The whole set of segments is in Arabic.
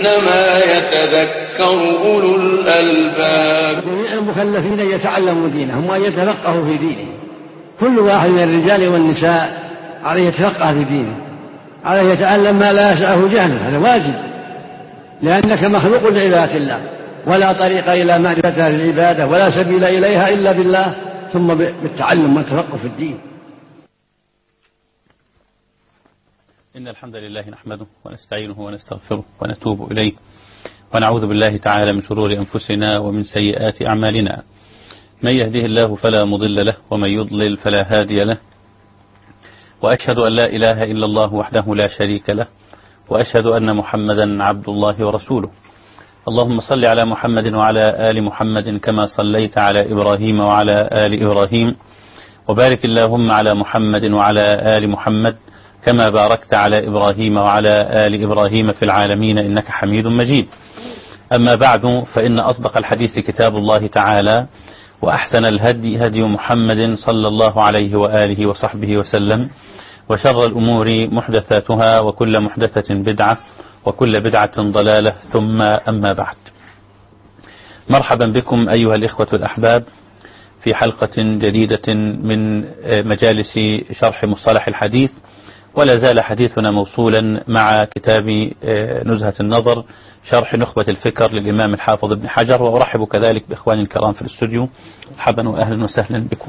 إنما يتذكر أولو الألباب. جميع المكلفين يتعلموا دينهم وأن يتفقهوا في دينه. كل واحد من الرجال والنساء عليه يتفقه في دينه، عليه يتعلم ما لا يسعه جهله، هذا واجب، لأنك مخلوق لعبادة الله، ولا طريق إلى معرفة العبادة ولا سبيل إليها إلا بالله، ثم بالتعلم والتفقه في الدين. إن الحمد لله نحمده ونستعينه ونستغفره ونتوب إليه، ونعوذ بالله تعالى من شرور أنفسنا ومن سيئات أعمالنا. من يهده الله فلا مضل له، ومن يضلل فلا هادي له، وأشهد أن لا إله إلا الله وحده لا شريك له، وأشهد أن محمدا عبد الله ورسوله. اللهم صل على محمد وعلى آل محمد كما صليت على إبراهيم وعلى آل إبراهيم، وبارك اللهم على محمد وعلى آل محمد كما باركت على إبراهيم وعلى آل إبراهيم في العالمين إنك حميد مجيد. أما بعد، فإن أصدق الحديث كتاب الله تعالى، وأحسن الهدي هدي محمد صلى الله عليه وآله وصحبه وسلم، وشر الأمور محدثاتها، وكل محدثة بدعة، وكل بدعة ضلالة، ثم أما بعد. مرحبا بكم أيها الإخوة الأحباب في حلقة جديدة من مجالس شرح مصطلح الحديث، ولا زال حديثنا موصولا مع كتاب نزهة النظر شرح نخبة الفكر للإمام الحافظ ابن حجر، وأرحب كذلك بإخواني الكرام في الاستوديو. مرحبا وأهلا وسهلا بكم.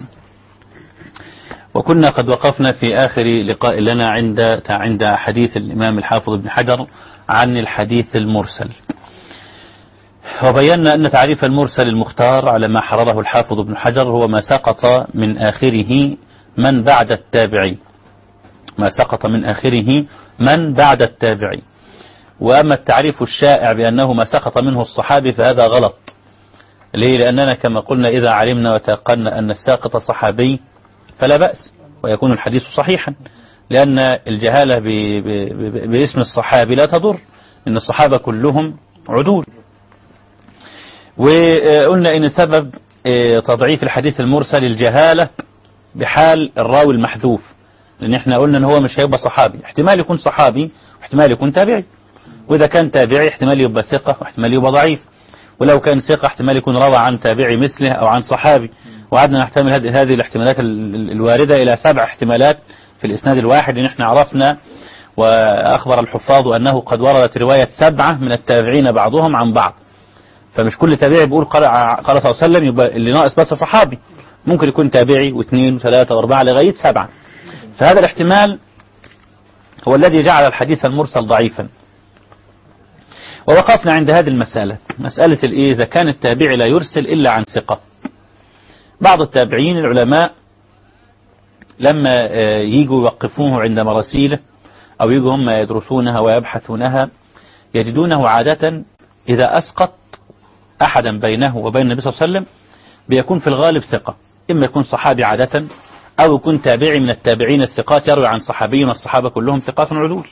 وكنا قد وقفنا في آخر لقاء لنا عند حديث الإمام الحافظ ابن حجر عن الحديث المرسل، وبينا أن تعريف المرسل المختار على ما حرره الحافظ ابن حجر هو ما سقط من آخره من بعد التابعي، ما سقط من آخره من بعد التابعي. وأما التعريف الشائع بأنه ما سقط منه الصحابي فهذا غلط. ليه؟ لأننا كما قلنا إذا علمنا وتيقنا أن الساقط صحابي فلا بأس ويكون الحديث صحيحا، لأن الجهالة باسم الصحابي لا تضر، إن الصحابة كلهم عدول. وقلنا إن سبب تضعيف الحديث المرسل الجهالة بحال الراوي المحذوف، لأن احنا قلنا إن هو مش هيبقى صحابي، احتمال يكون صحابي واحتمال يكون تابعي، وإذا كان تابعي احتمال يبقى ثقة واحتمال يبقى ضعيف، ولو كان ثقة احتمال يكون روى عن تابعي مثله أو عن صحابي. وعدنا نحتمل هذه الاحتمالات الواردة إلى 7 احتمالات في الإسناد الواحد، لأن احنا عرفنا وأخبر الحفاظ أنه قد وردت رواية 7 من التابعين بعضهم عن بعض، فمش كل تابعي بيقول قال صلى الله عليه وسلم يبقى اللي ناقص بس صحابي، ممكن يكون تابعي واثنين وثلاثة واربعة لغاية 7. فهذا الاحتمال هو الذي جعل الحديث المرسل ضعيفا. ووقفنا عند هذه المسألة، مسألة إذا كان التابعي لا يرسل إلا عن ثقة. بعض التابعين العلماء لما يجوا يوقفوه عند مراسيله أو يجوا هم يدرسونها ويبحثونها يجدونه عادة إذا أسقط أحدا بينه وبين النبي صلى الله عليه وسلم بيكون في الغالب ثقة، إما يكون صحابي عادة أو يكون تابعي من التابعين الثقات يروي عن صحابي، والصحابة كلهم ثقات عدول.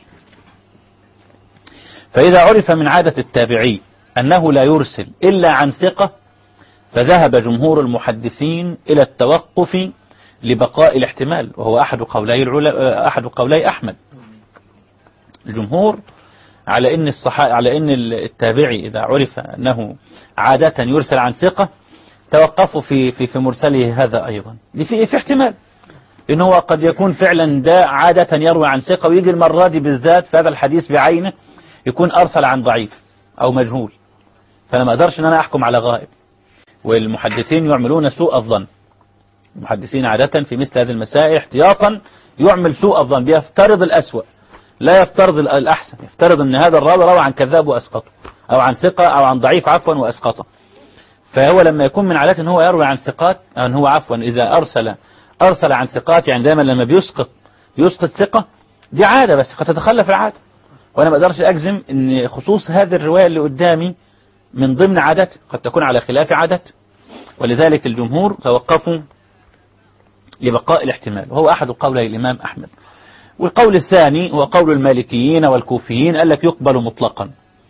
فإذا عرف من عادة التابعي أنه لا يرسل إلا عن ثقة، فذهب جمهور المحدثين إلى التوقف لبقاء الاحتمال، وهو أحد قولي أحمد. الجمهور على أن التابعي إذا عرف أنه عادة يرسل عن ثقة توقفوا في مرسله هذا أيضا، في احتمال إنه قد يكون فعلا ده عادة يروي عن ثقة، ويجي المرة دي بالذات في هذا الحديث بعينه يكون أرسل عن ضعيف أو مجهول، فأنا ما أقدرش أن أنا أحكم على غائب. والمحدثين يعملون سوء الظن، المحدثين عادة في مثل هذه المسائل احتياطا يعمل سوء الظن، بيفترض الأسوأ لا يفترض الأحسن، يفترض أن هذا الراوي روى عن كذاب وأسقطه، أو عن ثقة أو عن ضعيف وأسقطه. فهو لما يكون من عادته أن هو يروي عن ثقات، أن هو إذا أرسل عن ثقات، يعني دائما لما بيسقط ثقة دي عادة، بس قد تتخلف العادة، وأنا ما أقدرش أجزم أن خصوص هذه الرواية اللي قدامي من ضمن عادته، قد تكون على خلاف عادته. ولذلك الجمهور توقفوا لبقاء الاحتمال، وهو أحد قولي الإمام أحمد. والقول الثاني هو قول المالكيين والكوفيين، قال لك يقبل مطلقا.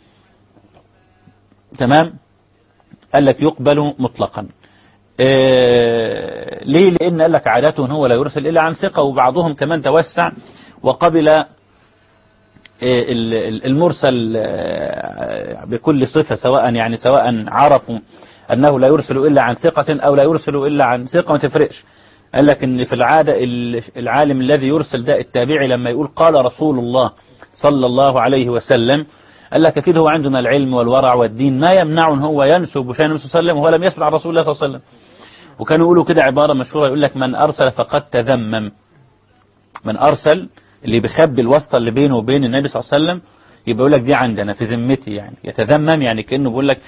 تمام، قال لك يقبل مطلقا. ليه؟ لأن قال لك عادته هو لا يرسل إلا عن ثقة، وبعضهم كمان توسع وقبل المرسل بكل صفة، سواء عرفوا أنه لا يرسل إلا عن ثقة أو لا يرسل إلا عن ثقة ما تفرقش. قال لك إن في العادة العالم الذي يرسل ده التابعي لما يقول قال رسول الله صلى الله عليه وسلم، قال لك أكيد هو عندنا العلم والورع والدين ما يمنع هو ينسب شأن النبي صلى الله عليه وسلم وهو لم يسمع عن رسول الله صلى الله عليه وسلم. وكانوا يقولوا كده عبارة مشهورة، يقول لك من أرسل فقد تذمم. من أرسل اللي بيخبي الواسطة اللي بينه وبين النبي صلى الله عليه وسلم يبقى يقول لك دي عندنا في ذمتي، يعني يتذمم، يعني كأنه بيقول لك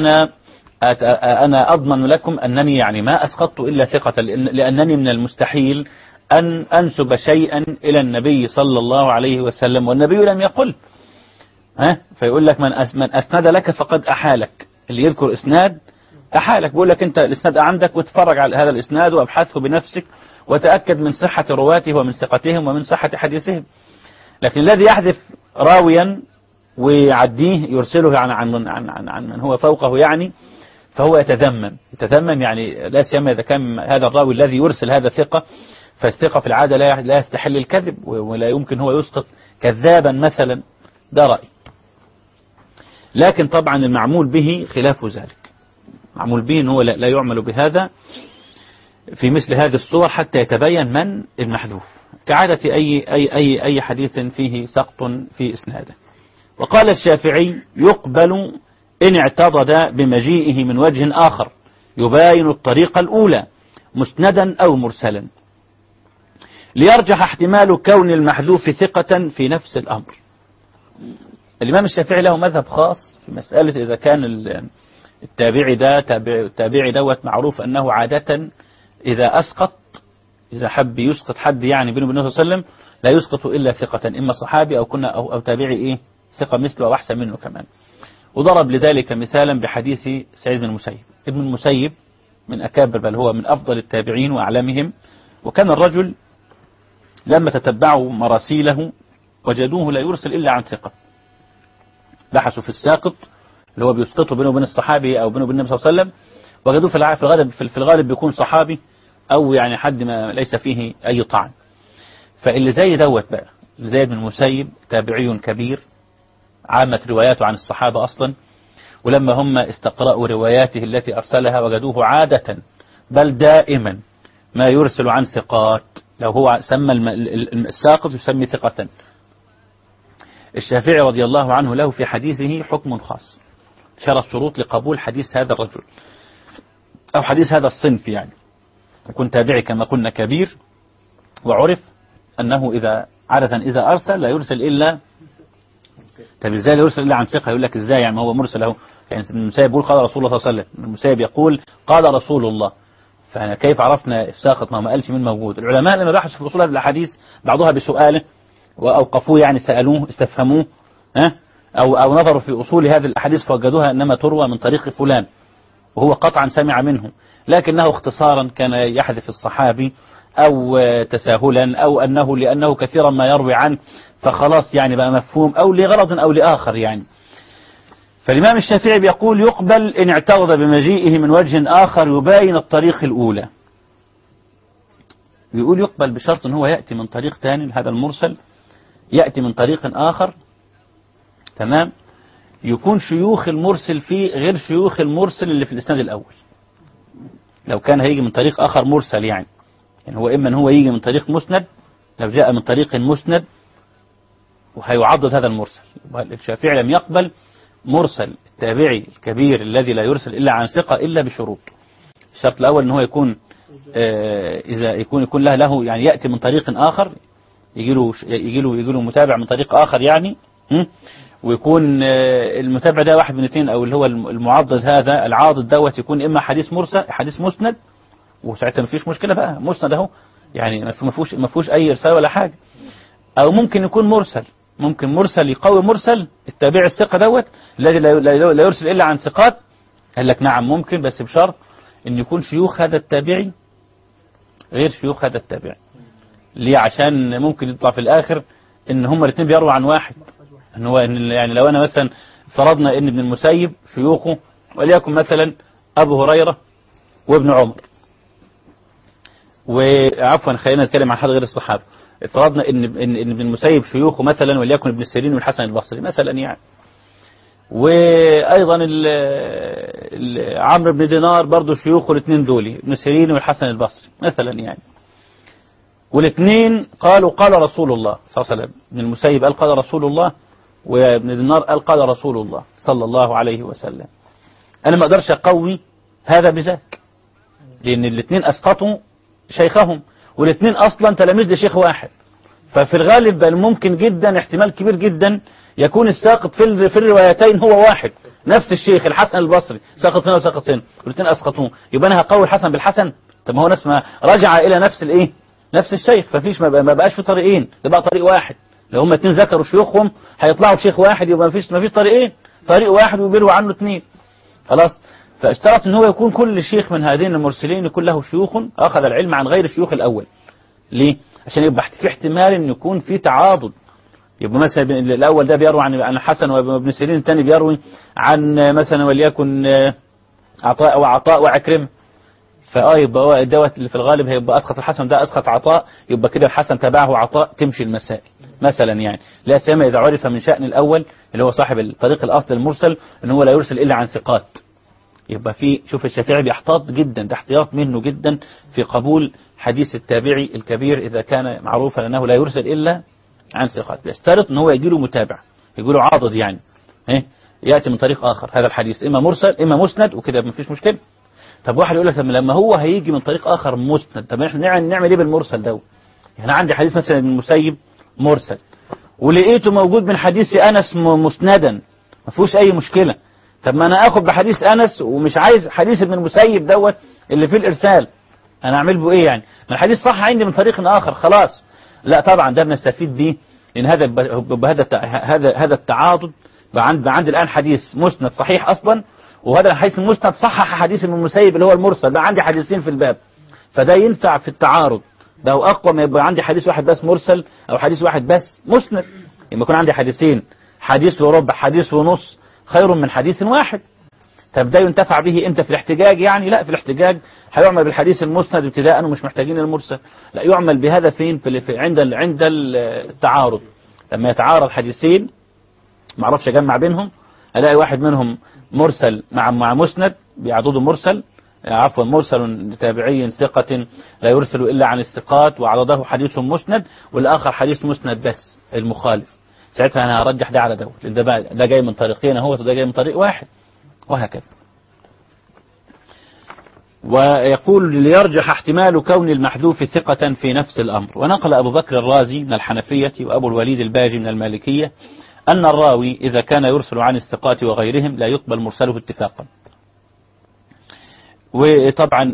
أنا أضمن لكم أنني يعني ما أسقطت إلا ثقة، لأنني من المستحيل أن أنسب شيئا إلى النبي صلى الله عليه وسلم والنبي لم يقل. فيقول لك من أسند لك فقد أحالك، اللي يذكر إسناد أحالك، بيقول لك أنت الإسناد عندك واتفرج على هذا الإسناد وأبحثه بنفسك وتأكد من صحة رواته ومن ثقتهم ومن صحة حديثهم. لكن الذي يحذف راويا ويعديه يرسله عن من هو فوقه يعني، فهو يتذمم يعني، لا سيما إذا كان هذا الراوي الذي يرسل هذا ثقة، فالثقة في العادة لا يستحل الكذب ولا يمكن هو يسقط كذابا مثلا. ده رأي. لكن طبعا المعمول به خلاف ذلك، معمول به هو لا يعمل بهذا في مثل هذه الصور حتى يتبين من المحذوف، كعادة أي حديث فيه سقط في إسناده. وقال الشافعي يقبل إن اعتضد بمجيئه من وجه آخر يباين الطريقة الأولى مسندا أو مرسلا، ليرجح احتمال كون المحذوف ثقة في نفس الأمر. الإمام الشافعي له مذهب خاص في مسألة إذا كان التابعي دوت معروف أنه عادة إذا أسقط، إذا حب يسقط حد يعني بينه وبين النبي صلى الله عليه وسلم لا يسقط إلا ثقة، إما صحابي أو تابعي ثقة مثله أو أحسن منه كمان. وضرب لذلك مثالا بحديث سعيد بن المسيب. ابن المسيب من أكابر، بل هو من أفضل التابعين وأعلمهم، وكان الرجل لما تتبعوا مراسيله وجدوه لا يرسل إلا عن ثقة. بحثوا في الساقط اللي هو بيسقطه بينه وبين الصحابي أو بينه وبين النبي صلى الله عليه وسلم، وجدوه في الغالب بيكون صحابي أو يعني حد ما ليس فيه أي طعن. فاللي زي دوت بقى، زيد بن المسيب تابعي كبير، عامة رواياته عن الصحابة أصلا، ولما هم استقرأوا رواياته التي أرسلها وجدوه عادة بل دائما ما يرسل عن ثقات، لو هو سمى الساقط يسمي ثقة. الشافعي رضي الله عنه له في حديثه حكم خاص، شرط شروط لقبول حديث هذا الرجل أو حديث هذا الصنف، يعني يكون تابعي كما قلنا كبير، وعرف أنه إذا أرسل لا يرسل إلا. طب إزاي لا يرسل إلا عن ثقة؟ يقول لك إزاي يعني، ما هو مرسل أهو، يعني ابن المسيب يقول قال رسول الله صلى الله عليه وسلم، ابن المسيب يقول قال رسول الله، فكيف عرفنا الساقط ما قالش من موجود؟ العلماء لما بحثوا في أصول الأحاديث بعضها بسؤاله وأوقفوه، يعني سألوه استفهموه، أو نظروا في أصول هذه الأحاديث فوجدوها إنما تروى من طريق فلان وهو قطعا سمع منه، لكنه اختصارا كان يحذف الصحابي أو تساهلا أو لأنه كثيرا ما يروي عنه فخلاص يعني بقى مفهوم، أو لغرض أو لآخر يعني. فالإمام الشافعي بيقول يقبل إن اعترض بمجيئه من وجه آخر يباين الطريق الأولى. بيقول يقبل بشرط أن هو يأتي من طريق ثاني، هذا المرسل يأتي من طريق آخر، تمام، يكون شيوخ المرسل فيه غير شيوخ المرسل اللي في الإسناد الأول. لو كان هيجي من طريق آخر مرسل يعني هو إما أن هو يجي من طريق مسند، لو جاء من طريق مسند وهيعضد هذا المرسل. الشافعي لم يقبل مرسل التابعي الكبير الذي لا يرسل إلا عن ثقة إلا بشروط. الشرط الأول أن هو يكون إذا يكون له يعني يأتي من طريق آخر، يجي له متابع من طريق آخر يعني، ويكون المتابع ده واحد من اثنين، أو اللي هو المعضد هذا العاضد دوت يكون إما حديث مرسل حديث مسند، وساعتها ما فيش مشكلة بقى، مسند اهو يعني ما فيهوش أي إرسال ولا حاجة. أو ممكن يكون مرسل، ممكن مرسل يقوي مرسل التابع الثقة دوت الذي لا يرسل إلا عن ثقات. قال لك نعم ممكن، بس بشرط أن يكون شيوخ هذا التابعي غير شيوخ هذا التابعي. ليه؟ عشان ممكن يطلع في الآخر إن هما الاثنين بيرووا عن واحد. إن هو يعني لو أنا مثلا فرضنا إن ابن المسيب شيوخه وليكن مثلا أبو هريرة وابن عمر، وعفوا خلينا نتكلم عن حد غير الصحابة، افترضنا ان ابن المسيب شيوخه مثلا وليكن ابن سيرين والحسن البصري مثلا يعني، وايضا عمرو بن دينار برضه شيوخه الاثنين دول ابن سيرين والحسن البصري مثلا يعني، والاثنين قالوا قال رسول الله صلى الله عليه وسلم. ابن المسيب قال قال رسول الله، وابن دينار قال قال رسول الله صلى الله عليه وسلم. انا ما اقدرش اقوي هذا بذاك، لان الاثنين اسقطوا شيخهم، والاثنين اصلا تلاميذ لشيخ واحد، ففي الغالب بل ممكن جدا احتمال كبير جدا يكون الساقط في الروايتين هو واحد، نفس الشيخ الحسن البصري ساقط هنا وساقط هنا، والاثنين اسقطوه، يبقى انا هقوي الحسن بالحسن؟ طب ما هو نفس ما رجع الى نفس الايه، نفس الشيخ، ففيش ما بقاش في طريقين، ده بقى طريق واحد. لو هم اثنين ذكروا شيوخهم هيطلعوا بشيخ واحد، يبقى ما فيش طريقين، طريق واحد وبيروا عنه اثنين خلاص. فاشترط ان هو يكون كل شيخ من هذين المرسلين يكون له شيوخ اخذ العلم عن غير الشيوخ الاول. ليه؟ عشان يبقى في احتمال ان يكون في تعاضد، يبقى مثلا الاول ده بيروي عن الحسن وابن سيرين، الثاني بيروي عن مثلا وليكن عطاء وعكرمه، يبقى هو دوت اللي في الغالب هيبقى اسقط الحسن، ده اسقط عطاء، يبقى كده الحسن تبعه عطاء، تمشي المسائل مثلا يعني. لا سيما اذا عرف من شأن الاول اللي هو صاحب الطريق الاصل المرسل ان هو لا يرسل الا عن ثقات، يبقى في شوف الشافعي بيحتاط جدا، ده احتياط منه جدا في قبول حديث التابعي الكبير إذا كان معروفا أنه لا يرسل إلا عن ثقات، بيشترط أنه هو يجي له متابع، يجي له عاضد يعني، يأتي من طريق آخر هذا الحديث إما مرسل إما مسند، وكده ما فيش مشكلة. طب واحد يقول لك لما هو هيجي من طريق آخر مسند، طب احنا نعمل إيه بالمرسل ده؟ يعني عندي حديث مثلا ابن المسيب مرسل ولقيته موجود من حديث أنس مسندا، ما فيهوش أي مشكلة. طب ما أنا آخذ بحديث أنس ومش عايز حديث ابن المسيب دوت اللي فيه الإرسال، أنا أعمل به إيه يعني؟ ما الحديث صح عندي من طريق آخر خلاص. لا طبعا ده بنستفيد بيه، لأن هذا التعاضد عند الآن حديث مسند صحيح أصلا، وهذا الحديث المسند صحح حديث ابن المسيب اللي هو المرسل، بقى عندي حديثين في الباب، فده ينفع في التعارض، ده هو أقوى ما يبقى عندي حديث واحد بس مرسل أو حديث واحد بس مسند. لما يكون عندي حديثين، حديث وربع حديث ونص خير من حديث واحد. طب ده ينتفع به امتى؟ في الاحتجاج يعني؟ لا، في الاحتجاج هيعمل بالحديث المسند ابتداء ومش محتاجين المرسل، لا يعمل بهذا فين؟ عند التعارض، لما يتعارض حديثين ما اعرفش اجمع بينهم، الاقي واحد منهم مرسل مع مسند بيعضده مرسل، عفوا مرسل تابعي ثقة لا يرسل الا عن الثقات وعضده حديث مسند، والاخر حديث مسند بس المخالف، ساعتها انا هرجح ده على لان ده جاي من طريقين اهو، وده جاي من طريق واحد، وهكذا. ويقول ليرجح احتمال كون المحذوف ثقة في نفس الأمر. ونقل أبو بكر الرازي من الحنفية وأبو الوليد الباجي من المالكية أن الراوي إذا كان يرسل عن الثقات وغيرهم لا يقبل مرسله اتفاقا. وطبعا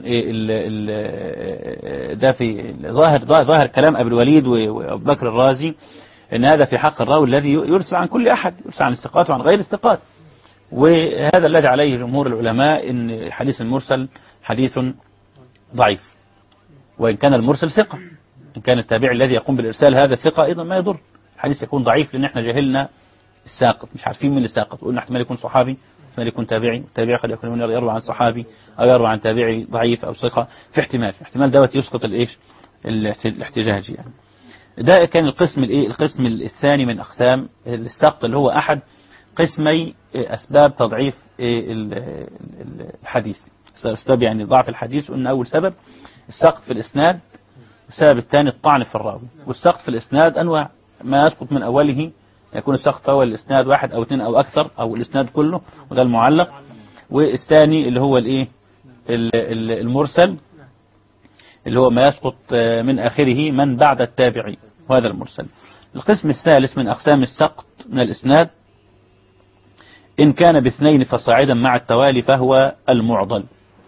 ده في ظاهر كلام أبو الوليد وأبو بكر الرازي أن هذا في حق الراوي الذي يرسل عن كل أحد، يرسل عن الثقات وعن غير الثقات، وهذا الذي عليه جمهور العلماء أن حديث المرسل حديث ضعيف، وإن كان المرسل ثقة، إن كان التابع الذي يقوم بالإرسال هذا ثقة أيضا ما يضر، الحديث يكون ضعيف لأن احنا جهلنا الساقط، مش عارفين من الساقط، وقلنا احتمال يكون صحابي، احتمال يكون تابعي، التابعي قد يكون يروى عن صحابي أو يروى عن تابعي ضعيف أو ثقة، في احتمال دوت يسقط الاحتجاج يعني. ده كان القسم الثاني من أقسام السقط، اللي هو أحد قسمي أسباب تضعيف الحديث، أسباب يعني ضعف الحديث. قلنا أول سبب السقط في الإسناد، والسبب الثاني الطعن في الراوي. والسقط في الإسناد أنواع، ما يسقط من أوله يكون السقط في أول الإسناد واحد أو اثنين أو أكثر أو الإسناد كله، وده المعلق. والثاني اللي هو المرسل، اللي هو ما يسقط من آخره من بعد التابعي، وهذا المرسل. القسم الثالث من أقسام السقط من الإسناد إن كان باثنين فصاعدا مع التوالي فهو المعضل.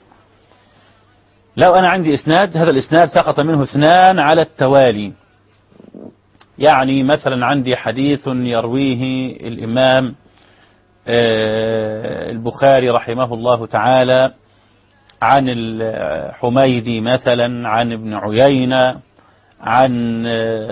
لو أنا عندي إسناد، هذا الإسناد سقط منه اثنان على التوالي، يعني مثلا عندي حديث يرويه الإمام البخاري رحمه الله تعالى عن الحميدي مثلا، عن ابن عيينة، عن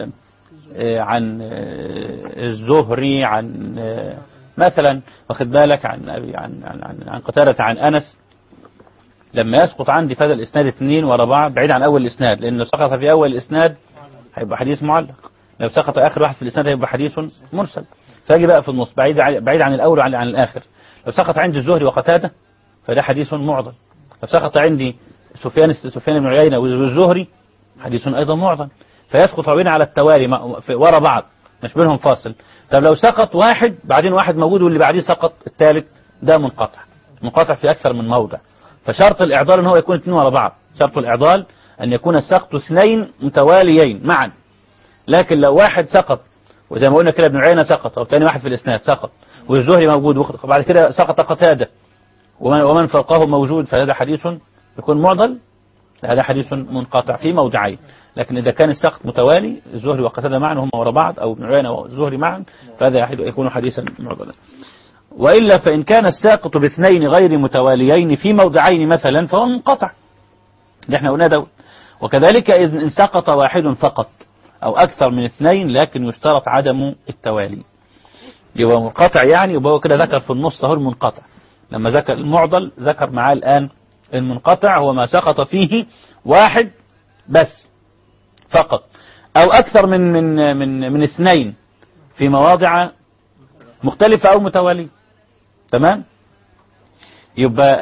الزهري، عن مثلا واخد بالك عن قتادة عن أنس. لما يسقط عندي في هذا الإسناد اثنين ورا بعض بعيد عن أول الإسناد، لأنه سقط في أول الإسناد هيبقى حديث معلق. لو سقط آخر واحد في الإسناد هيبقى حديث مرسل. فاجي بقى في النص بعيد عن الأول وعن الآخر. لو سقط عندي الزهري وقتادة فده حديث معضل. لو سقط عندي سفيان بن عيينة والزهري حديث أيضا معضل. فيسقط راويين على التوالي ورا بعض مش بينهم فاصل. طب لو سقط واحد بعدين واحد موجود واللي بعديه سقط الثالث ده منقطع في أكثر من موضع. فشرط الإعضال ان هو يكون اثنين ورا بعض. شرط الإعضال أن يكون السقط اثنين متواليين معا. لكن لو واحد سقط وزي ما قلنا كده ابن عيينة سقط أو ثاني واحد في الإسناد سقط والزهري موجود وبعد كده سقط قتادة ومن فوقه موجود فهذا حديث يكون معضل. هذا حديث منقطع في موضعين. لكن إذا كان السقط متوالي الزهري وقتادة معا هم ورا بعض أو ابن عيينة والزهري معا فهذا يكون حديثا معضلا. وإلا فإن كان الساقط باثنين غير متواليين في موضعين مثلا فهو منقطع اللي احنا قلنا ده. وكذلك إن سقط واحد فقط أو أكثر من اثنين لكن يشترط عدم التوالي يبقى منقطع. يعني يبقى هو كده ذكر في النص هو المنقطع. لما ذكر المعضل ذكر معاه الآن المنقطع هو ما سقط فيه واحد بس فقط أو أكثر من اثنين في مواضع مختلفة أو متوالية. تمام. يبقى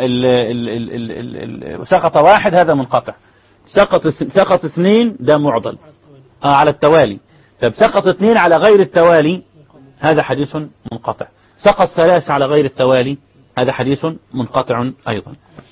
سقط واحد هذا منقطع. سقط اثنين ده معضل على التوالي. طب سقط اثنين على غير التوالي هذا حديث منقطع. سقط ثلاثة على غير التوالي هذا حديث منقطع أيضا.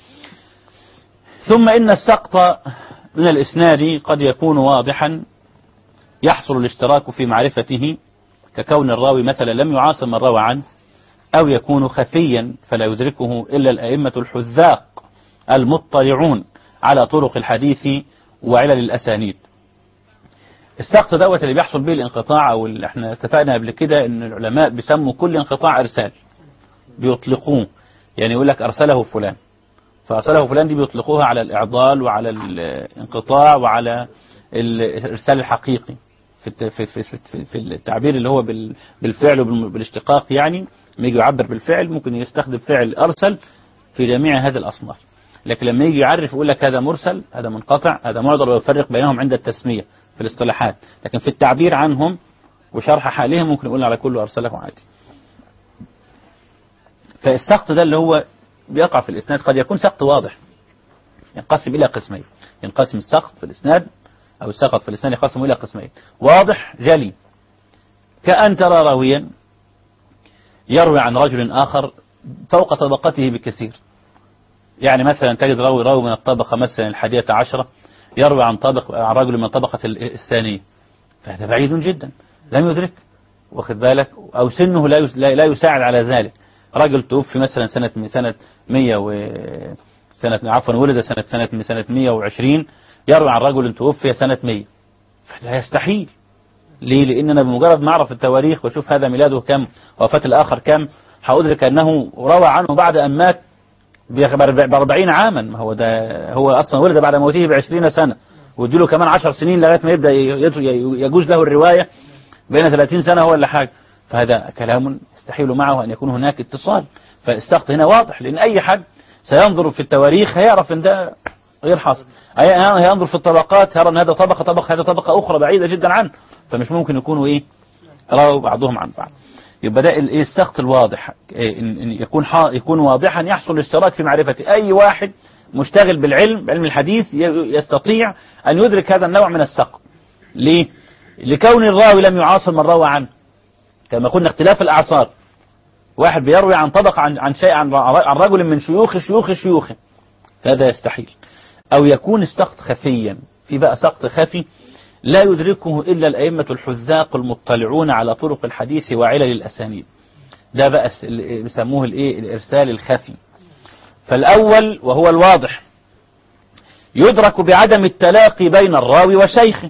ثم إن السقط من الإسناد قد يكون واضحا يحصل الاشتراك في معرفته ككون الراوي مثلا لم يعاصر من روى عنه أو يكون خفيا فلا يدركه إلا الأئمة الحذاق المطلعون على طرق الحديث وعلل الأسانيد. السقط دوت اللي بيحصل به الانقطاع أو اللي احنا اتفقنا قبل كده ان العلماء بيسموا كل انقطاع إرسال بيطلقوه. يعني يقول لك أرسله فلان فأرسله فلان دي بيطلقوها على الإعضال وعلى الانقطاع وعلى الإرسال الحقيقي في التعبير اللي هو بالفعل وبالاشتقاق. يعني لما يجي يعبر بالفعل ممكن يستخدم فعل أرسل في جميع هذه الأصناف. لكن لما يجي يعرف يقول لك هذا مرسل هذا منقطع هذا معضل ويفرق بينهم عند التسمية في الاصطلاحات. لكن في التعبير عنهم وشرح حالهم ممكن يقول على كله أرسله عادي. فالسقط ده اللي هو بيقع في الإسناد قد يكون سقط واضح ينقسم إلى قسمين. ينقسم السقط في الإسناد أو السقط في الإسناد ينقسم إلى قسمين. واضح جلي كأن ترى راويا يروي عن رجل آخر فوق طبقته بكثير. يعني مثلا تجد راوي من الطبقة مثلا 11 يروي عن رجل من الطبقة الثانية فهذا بعيد جدا لم يدرك واخد بالك أو سنه لا يساعد على ذلك. رجل توفي مثلا سنة 100 ولد سنة 120 يروي عن رجل توفي سنة 100 فهذا يستحيل. ليه؟ لأننا بمجرد ما أعرف التواريخ وشوف هذا ميلاده كم وفاة الآخر كم هأدرك أنه روى عنه بعد أن مات ب40 عاما. ما هو ده هو أصلا ولد بعد موته ب20 سنة واديله كمان 10 سنين لغاية ما يبدأ يجوز له الرواية بين 30 سنة ولا حاجة. فهذا كلام يستحيل معه أن يكون هناك اتصال. فالسقط هنا واضح لأن أي حد سينظر في التواريخ هيعرف أن ده غير حاصل. هينظر في الطبقات يرى أن هذا طبقة هذا طبقة أخرى بعيدة جدا عنه فمش ممكن يكونوا رووا بعضهم عن بعض. يبقى ده السقط الواضح إن يكون واضحا يحصل الاشتراك في معرفة أي واحد مشتغل بعلم الحديث يستطيع أن يدرك هذا النوع من السقط. ليه؟ لكون الراوي لم يعاصر من روى عنه كما قلنا اختلاف الأعصار. واحد بيروي عن طبقة عن شيء عن رجل من شيوخ هذا يستحيل. أو يكون السقط خفيا. في بقى سقط خفي لا يدركه إلا الأئمة الحذاق المطلعون على طرق الحديث وعلل الأسانيد. ده بقى بيسموه الإرسال الخفي. فالأول وهو الواضح يدرك بعدم التلاقي بين الراوي وشيخه.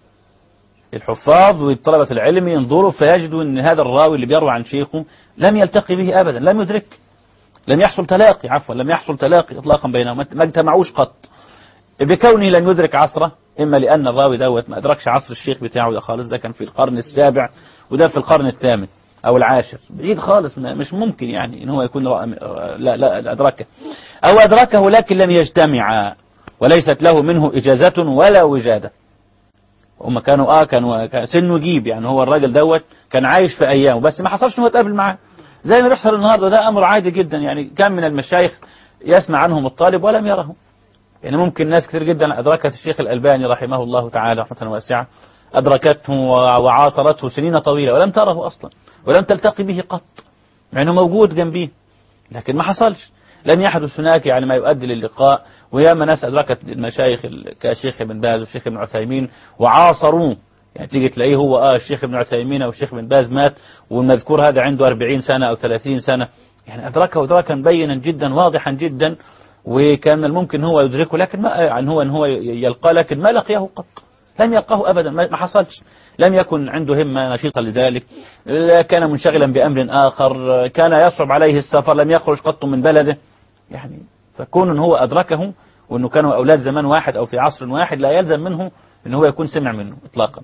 الحفاظ وطلبة العلم ينظروا فيجدوا أن هذا الراوي اللي بيروي عن شيخه لم يلتقي به أبدا لم يدرك لم يحصل تلاقي إطلاقا بينهم ما اجتمعوش قط. بكونه لن يدرك عصره إما لأن الراوي دوت ما أدركش عصر الشيخ بتاعه ده خالص. ده كان في القرن السابع وده في القرن الثامن أو العاشر بعيد خالص مش ممكن يعني إن هو يكون لا أدركه أو أدركه لكن لم يجتمع وليست له منه إجازة ولا وجادة. هم كانوا سنه جيب، يعني هو الراجل دوت كان عايش في أيامه، بس ما حصلش إنه يتقابل معاه زي ما بيحصل النهارده. ده أمر عادي جدا، يعني كم من المشايخ يسمع عنهم الطالب ولم يره. يعني ممكن ناس كثير جدا أدركت الشيخ الألباني رحمه الله تعالى رحمة واسعة، أدركته وعاصرته سنين طويلة ولم تره أصلا ولم تلتقي به قط، مع أنه موجود جنبيه، لكن ما حصلش، لم يحدث هناك يعني ما يؤدي للقاء. وياما ناس أدركت المشايخ كالشيخ ابن باز والشيخ ابن عثيمين وعاصروه، يعني تيجي تلاقيه هو الشيخ ابن عثيمين أو الشيخ ابن باز مات والمذكور هذا عنده 40 سنة أو 30 سنة، يعني أدركه إدراكا بينا جدا واضحا جدا، وكان من الممكن هو يدركه، لكن ما يعني هو يلقى، لكن ما لقيه قط، لم يلقاه أبدا، ما حصلش، لم يكن عنده همة نشيطة لذلك، كان منشغلا بأمر آخر، كان يصعب عليه السفر، لم يخرج قط من بلده، يعني فكون أنه هو أدركه وأنه كانوا أولاد زمان واحد أو في عصر واحد لا يلزم منه أنه هو يكون سمع منه إطلاقا.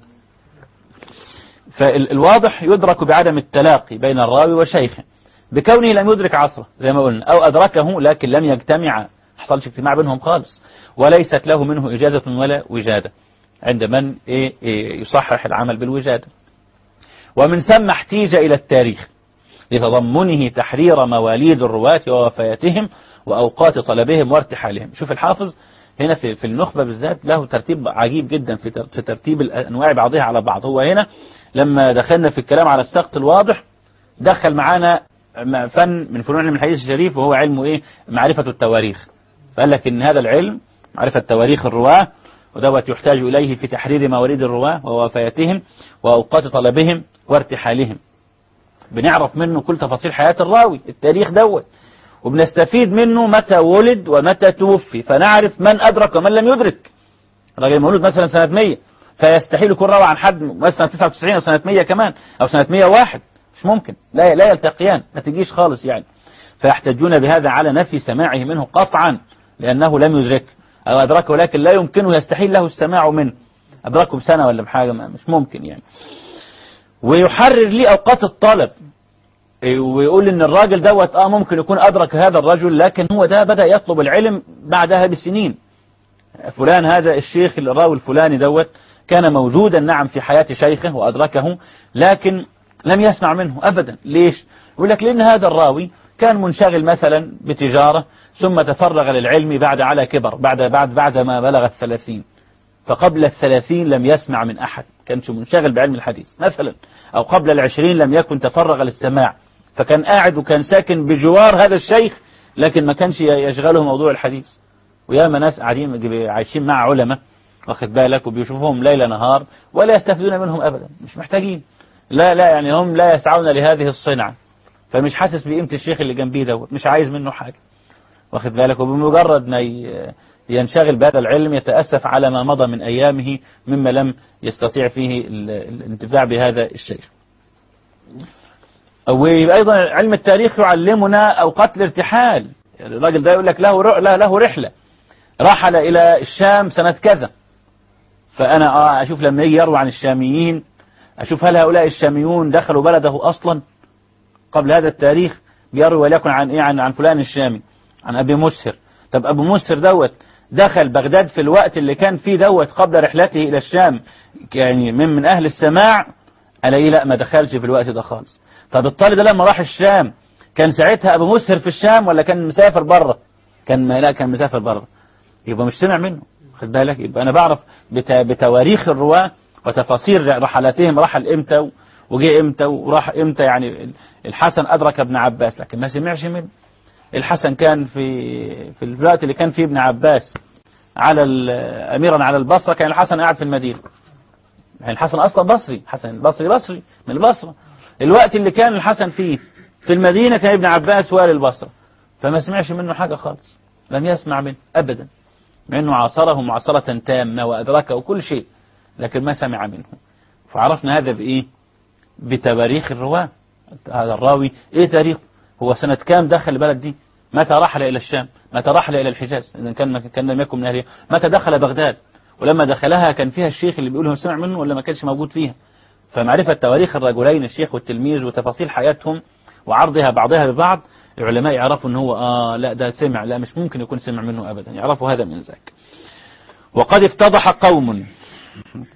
فالواضح يدرك بعدم التلاقي بين الراوي وشيخه، بكونه لم يدرك عصره زي ما قلنا، أو أدركه لكن لم يجتمع، حصلش اجتماع بينهم خالص، وليست له منه إجازة ولا وجادة عند من يصحح العمل بالوجادة. ومن ثم احتيج إلى التاريخ لتضمنه تحرير مواليد الرواة ووفياتهم وأوقات طلبهم وارتحالهم. شوف الحافظ هنا في النخبة بالذات له ترتيب عجيب جدا في ترتيب الأنواع بعضها على بعض. هو هنا لما دخلنا في الكلام على السقط الواضح دخل معانا فن من فنون علم الحديث الشريف، وهو علم معرفة التواريخ. فقال لك إن هذا العلم معرفة تواريخ الرواة ودوت يحتاج إليه في تحرير مواليد الرواة ووفياتهم وأوقات طلبهم وارتحالهم. بنعرف منه كل تفاصيل حياة الراوي، التاريخ دوت، وبنستفيد منه متى ولد ومتى توفي، فنعرف من أدرك ومن لم يدرك. الراجل مولود مثلا سنة 100 فيستحيل يكون روى عن حد مثلا 99 أو سنة 100 كمان أو سنة 101، مش ممكن، لا يلتقيان، ما تجيش خالص يعني. فيحتجون بهذا على نفي سماعه منه قطعا لأنه لم يدرك، أو أدركه لكن لا يمكنه، يستحيل له السماع منه، أدركه بسنة ولا بحاجة، مش ممكن يعني. ويحرر لي أوقات الطلب، ويقول إن الراجل دوت ممكن يكون أدرك هذا الرجل، لكن هو ده بدأ يطلب العلم بعدها بسنين. فلان هذا الشيخ الراوي الفلاني دوت كان موجودا نعم في حياة شيخه وأدركه، لكن لم يسمع منه أبدا. ليش؟ يقول لك لأن هذا الراوي كان منشغل مثلا بتجارة ثم تفرغ للعلم بعد على كبر، بعد ما بلغت 30، فقبل 30 لم يسمع من أحد، كانش منشغل بعلم الحديث مثلا، أو قبل 20 لم يكن تفرغ للسماع، فكان قاعد وكان ساكن بجوار هذا الشيخ لكن ما كانش يشغله موضوع الحديث. وياما ناس قاعدين عايشين مع علماء واخد بالك وبيشوفوهم ليل نهار ولا يستفيدون منهم أبدا، مش محتاجين، لا يعني هم لا يسعون لهذه الصنعة، فمش حاسس بقيمة الشيخ اللي جنبيه دوت، مش عايز منه حاجة واخد بالك، وبمجرد ما ينشغل بهذا العلم يتأسف على ما مضى من أيامه مما لم يستطيع فيه الانتفاع بهذا الشيخ. وأيضا علم التاريخ يعلمنا أوقات الارتحال. يعني الراجل ده يقول لك له رحلة، رحل إلى الشام سنة كذا، فأنا أشوف لما يجي يروي عن الشاميين أشوف هل هؤلاء الشاميون دخلوا بلده أصلا قبل هذا التاريخ، بيروي وليكن عن عن فلان الشامي، عن أبي مسهر. طب أبو مسهر دوت دخل بغداد في الوقت اللي كان فيه دوت قبل رحلته إلى الشام، يعني من أهل السماع، ألاقيه لا ما دخلش في الوقت ده خالص. طب الطالب ده لما راح الشام كان ساعتها أبو مسهر في الشام ولا كان مسافر بره؟ كان مسافر بره، يبقى مش سمع منه، خد بالك. يبقى أنا بعرف بتواريخ الرواة وتفاصيل رحلاتهم، رحل إمتى وجي إمتى وراح إمتى. يعني الحسن أدرك ابن عباس لكن ما سمعش منه. الحسن كان في الوقت اللي كان فيه ابن عباس أميرا على البصرة، كان الحسن قاعد في المدينة. يعني الحسن أصلا بصري، حسن بصري من البصرة. الوقت اللي كان الحسن فيه في المدينة كان ابن عباس والي البصرة، فما سمعش منه حاجة خالص، لم يسمع منه أبدا، مع أنه عاصره معاصرة تامة وأدركه وكل شيء، لكن ما سمع منه. فعرفنا هذا بإيه؟ بتواريخ الرواة. هذا الراوي إيه تاريخه؟ هو سنة كام دخل البلد دي؟ متى رحل إلى الشام؟ متى رحل إلى الحجاز إذا كان لم يكن من أهلها؟ متى دخل بغداد؟ ولما دخلها كان فيها الشيخ اللي بيقوله سمع منه ولا ما كانش موجود فيها؟ فمعرفة تواريخ الرجلين الشيخ والتلميذ وتفاصيل حياتهم وعرضها بعضها ببعض، العلماء يعرفوا ان هو لا ده سمع، لا مش ممكن يكون سمع منه أبدا، يعرفوا هذا من ذاك. وقد افتضح قوم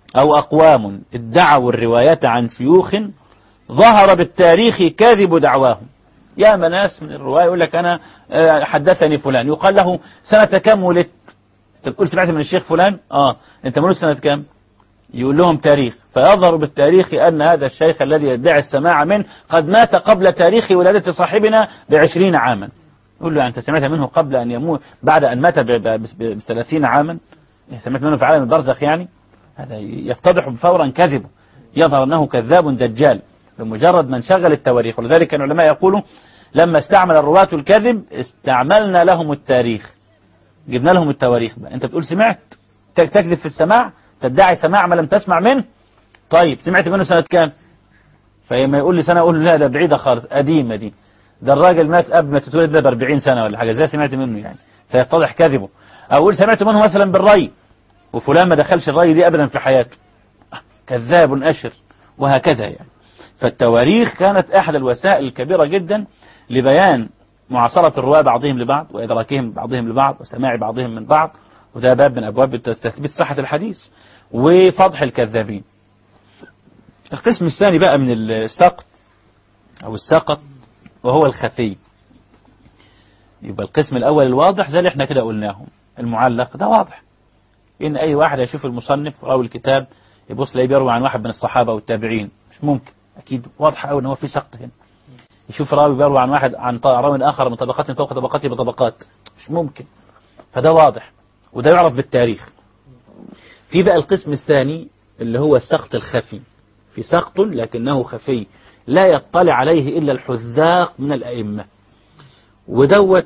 أو أقوام ادعوا الرواية عن شيوخ ظهر بالتاريخ كاذب دعواهم. يا ناس من الرواية يقول لك أنا حدثني فلان، يقال له سنة كم ولدت؟ تقول سمعت من الشيخ فلان؟ أنت مولود سنة كم؟ يقول لهم تاريخ، فيظهر بالتاريخ أن هذا الشيخ الذي يدعي السماع منه قد مات قبل تاريخ ولادة صاحبنا ب20 عاما. يقول له أنت سمعت منه قبل أن يموت، بعد أن مات ب30 عاما؟ سمعت منه في عالم البرزخ يعني؟ هذا يفتضح فورا كذبه، يظهر أنه كذاب دجال بمجرد من شغل التواريخ. ولذلك العلماء يقولوا لما استعمل الرواة الكذب استعملنا لهم التاريخ، جبنا لهم التواريخ. بقى أنت بتقول سمعت، تكذب في السماع، تدعي سماع ما لم تسمع منه. طيب سمعت منه سنة كام؟ فلما يقول لي سنة أقول له لا ده بعيدة خالص، قديمة دي، ده الراجل مات قبل ما تتولد ده ب40 سنة ولا حاجة، ازاي سمعت منه يعني؟ فيتضح كذبه. أقول سمعت منه مثلا بالري، وفلان ما دخلش الري دي أبدا في حياته، كذاب أشر، وهكذا يعني. فالتواريخ كانت أحد الوسائل الكبيرة جدا لبيان معاصرة الرواة بعضهم لبعض، وإدراكهم بعضهم لبعض، وسماع بعضهم من بعض، وده باب من أبواب تثبيت صحة الحديث وفضح الكذابين. القسم الثاني بقى من السقط أو السقط وهو الخفي. يبقى القسم الأول الواضح زي اللي احنا كده قلناهم، المعلق ده واضح، إن أي واحد يشوف المصنف راوي الكتاب يبص لا بيروي عن واحد من الصحابة والتابعين، مش ممكن، أكيد واضح أوي إن هو في سقط هنا. يشوف راوي بيروي عن واحد عن راوي آخر من طبقات فوق طبقاته بطبقات، مش ممكن. فده واضح، وده يعرف بالتاريخ. في بقى القسم الثاني اللي هو السقط الخفي، في سقط لكنه خفي لا يطلع عليه إلا الحذاق من الأئمة. ودوت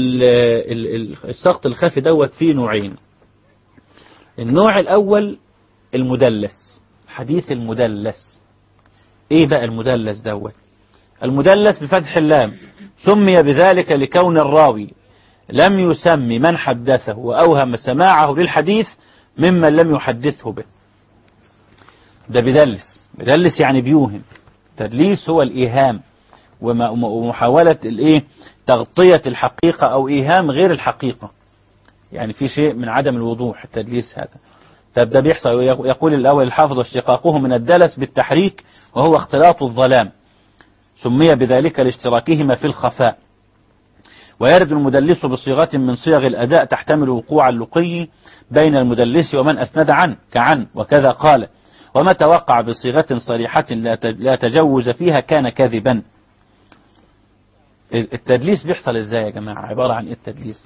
السقط الخفي دوت فيه نوعين. النوع الأول المدلس، حديث المدلس. ايه بقى المدلس دوت؟ المدلس بفتح اللام، سمي بذلك لكون الراوي لم يسمي من حدثه وأوهم سماعه للحديث ممن لم يحدثه به. ده بدلس يعني بيوهم. تدليس هو الإيهام ومحاولة تغطية الحقيقة أو إيهام غير الحقيقة، يعني في شيء من عدم الوضوح، التدليس هذا. طب ده بيحصل. يقول الأول الحافظ واشتقاقه من الدلس بالتحريك وهو اختلاط الظلام، سمي بذلك لاشتراكهما في الخفاء. ويرد المدلس بصيغة من صيغ الأداء تحتمل وقوع اللقي بين المدلس ومن أسند عنه كعن وكذا قال، وما توقع بصيغة صريحة لا تجوز فيها كان كذبا. التدليس بيحصل ازاي يا جماعة؟ عبارة عن التدليس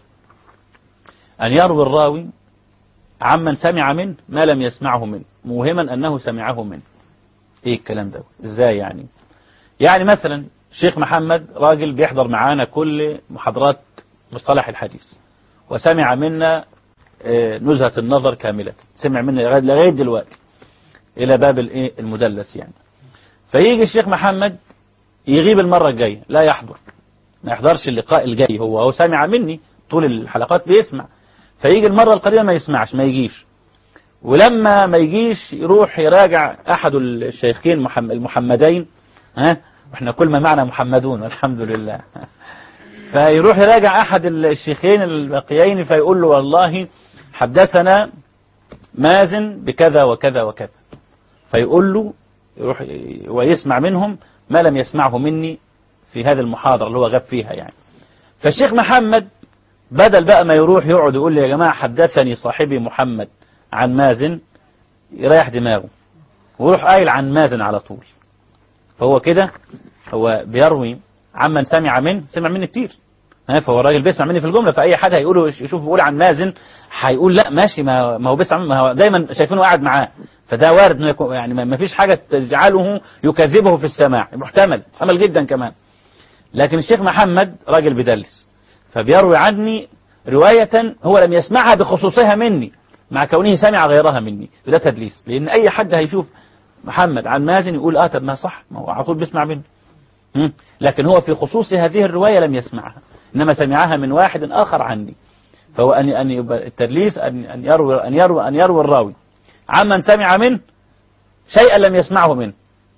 أن يروي الراوي عمن سمع منه ما لم يسمعه منه موهما أنه سمعه منه. ايه الكلام ده ازاي يعني؟ يعني مثلا الشيخ محمد راجل بيحضر معانا كل محاضرات مصطلح الحديث، وسمع منا نزهة النظر كاملة، سمع منا لغاية دلوقتي إلى باب المدلس يعني. فيجي الشيخ محمد يغيب المرة الجاية، لا يحضر، ما يحضرش اللقاء الجاي، هو سامع مني طول الحلقات بيسمع، فيجي المرة القريبة ما يسمعش، ما يجيش. ولما ما يجيش يروح يراجع أحد الشيخين المحمدين، احنا كل ما معنا محمدون والحمد لله. فيروح يراجع أحد الشيخين الباقيين فيقول له والله حدثنا مازن بكذا وكذا وكذا، فيقول له يروح ويسمع منهم ما لم يسمعه مني في هذه المحاضرة اللي هو غاب فيها يعني. فالشيخ محمد بدل بقى ما يروح يقعد يقول لي يا جماعة حدثني صاحبي محمد عن مازن، يريح دماغه ويروح قايل عن مازن على طول. فهو كده هو بيروي عمن سمع مني كتير، فهو الراجل بيسمع مني في الجملة، فأي حد هيقوله يشوف بيقول عن مازن هيقول لا ماشي، ما هو بيسمع، ما هو دايما شايفينه قاعد معاه، فده وارد انه يكون يعني ما فيش حاجة تجعله يكذبه في السماع، محتمل جدا كمان. لكن الشيخ محمد راجل بدلس، فبيروي عني رواية هو لم يسمعها بخصوصها مني مع كونه سمع غيرها مني، وده تدليس. لأن أي حد هيشوف محمد عن مازن يقول طب ما صح، ما هو على طول بيسمع منه، لكن هو في خصوص هذه الرواية لم يسمعها، إنما سمعها من واحد آخر عني. فهو أن يبقى التدليس أن يروي الراوي عمن سمع منه شيئا لم يسمعه منه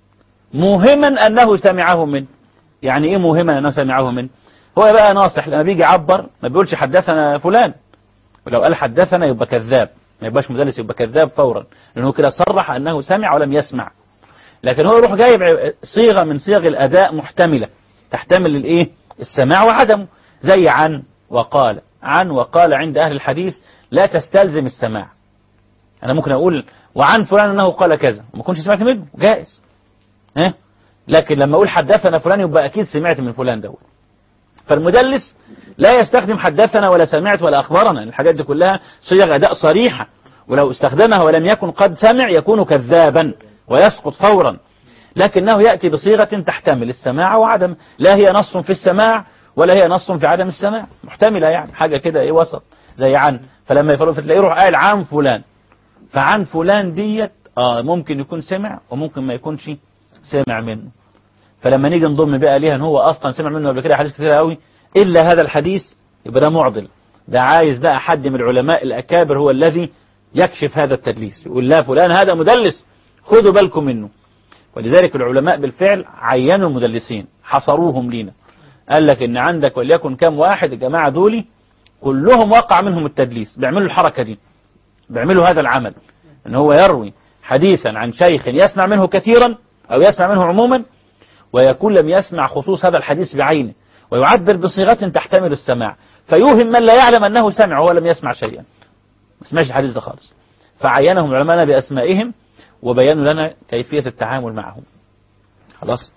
موهما أنه سمعه منه. يعني إيه موهما أنه سمعه منه؟ هو بقى ناصح لما بيجي يعبر ما بيقولش حدثنا فلان، ولو قال حدثنا يبقى كذاب، ما يبقاش مدلس، يبقى كذاب فورا، لأنه كده صرح أنه سمع ولم يسمع. لكن هو يروح جايب صيغة من صيغ الأداء محتملة تحتمل الإيه؟ السماع وعدمه، زي عن وقال. عن وقال عند أهل الحديث لا تستلزم السماع. أنا ممكن أقول وعن فلان أنه قال كذا وما كنتش سمعت منه، جائز. لكن لما أقول حدثنا فلان يبقى أكيد سمعت من فلان دوت. فالمدلس لا يستخدم حدثنا ولا سمعت ولا أخبرنا، الحاجات دي كلها صيغ أداء صريحة، ولو استخدمها ولم يكن قد سمع يكون كذابا ويسقط فورا. لكنه يأتي بصيغة تحتمل السماع وعدم، لا هي نص في السماع ولا هي نص في عدم السماع، محتملة يعني حاجة كده إيه وسط، زي عن. فلما يفرق تلاقيه يروح قال عن فلان، فعن فلان ديت ممكن يكون سمع وممكن ما يكونش سمع منه. فلما نيجي نضم بقى ليها ان هو اصلا سمع منه قبل كده حديث كتير قوي الا هذا الحديث، يبقى ده معضل. ده عايز بقى حد من العلماء الاكابر هو الذي يكشف هذا التدليس، يقول لا فلان هذا مدلس خذوا بالكم منه. ولذلك العلماء بالفعل عينوا المدلسين، حصروهم لينا، قال لك ان عندك وليكن كم واحد، الجماعه دولي كلهم وقع منهم التدليس، بيعملوا الحركه دي، بيعملوا هذا العمل، ان هو يروي حديثا عن شيخ يسمع منه كثيرا او يسمع منه عموما، ويكون لم يسمع خصوص هذا الحديث بعينه، ويعبر بصيغة تحتمل السماع، فيوهم من لا يعلم أنه سمع وهو لم يسمع شيئا، ما سمعش الحديث ده خالص. فعينهم العلماء بأسمائهم وبيانوا لنا كيفية التعامل معهم. خلاص.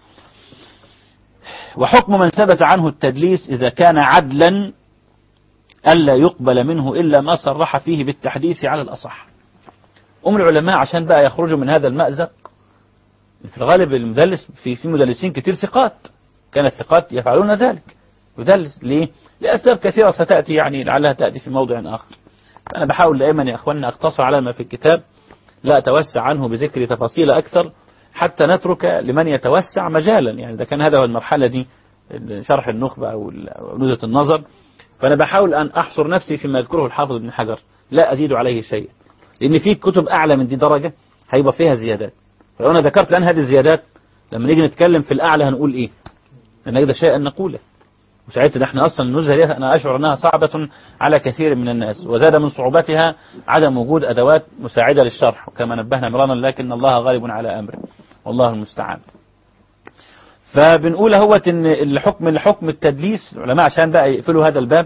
وحكم من ثبت عنه التدليس إذا كان عدلا ألا يقبل منه إلا ما صرح فيه بالتحديث على الأصح. العلماء عشان بقى يخرجوا من هذا المأزق، في الغالب المدلس في مدلسين كتير ثقات، كانت ثقات يفعلون ذلك، يدلس ليه؟ لأسباب كثيرة ستأتي، يعني لعلها تأتي في موضع آخر. أنا بحاول دائما يا أخواننا أقتصر على ما في الكتاب، لا أتوسع عنه بذكر تفاصيل أكثر حتى نترك لمن يتوسع مجالا. يعني إذا كان هذا هو المرحلة دي، شرح النخبة أو نزهة النظر، فأنا بحاول أن أحصر نفسي فيما يذكره الحافظ ابن حجر، لا أزيد عليه شيء، لأن في كتب أعلى من دي درجة هيبقى فيها زيادات. فلو أنا ذكرت الآن هذه الزيادات، لما نيجي نتكلم في الأعلى هنقول إيه؟ نجد شيئا نقوله. وساعتها ده احنا أصلا النزهة دي أنا أشعر أنها صعبة على كثير من الناس، وزاد من صعوبتها عدم وجود أدوات مساعدة للشرح، وكما نبهنا مرارا لكن الله غالب على أمره والله المستعان. فبنقول اهوت ان الحكم التدليس، العلماء عشان بقى يقفلوا هذا الباب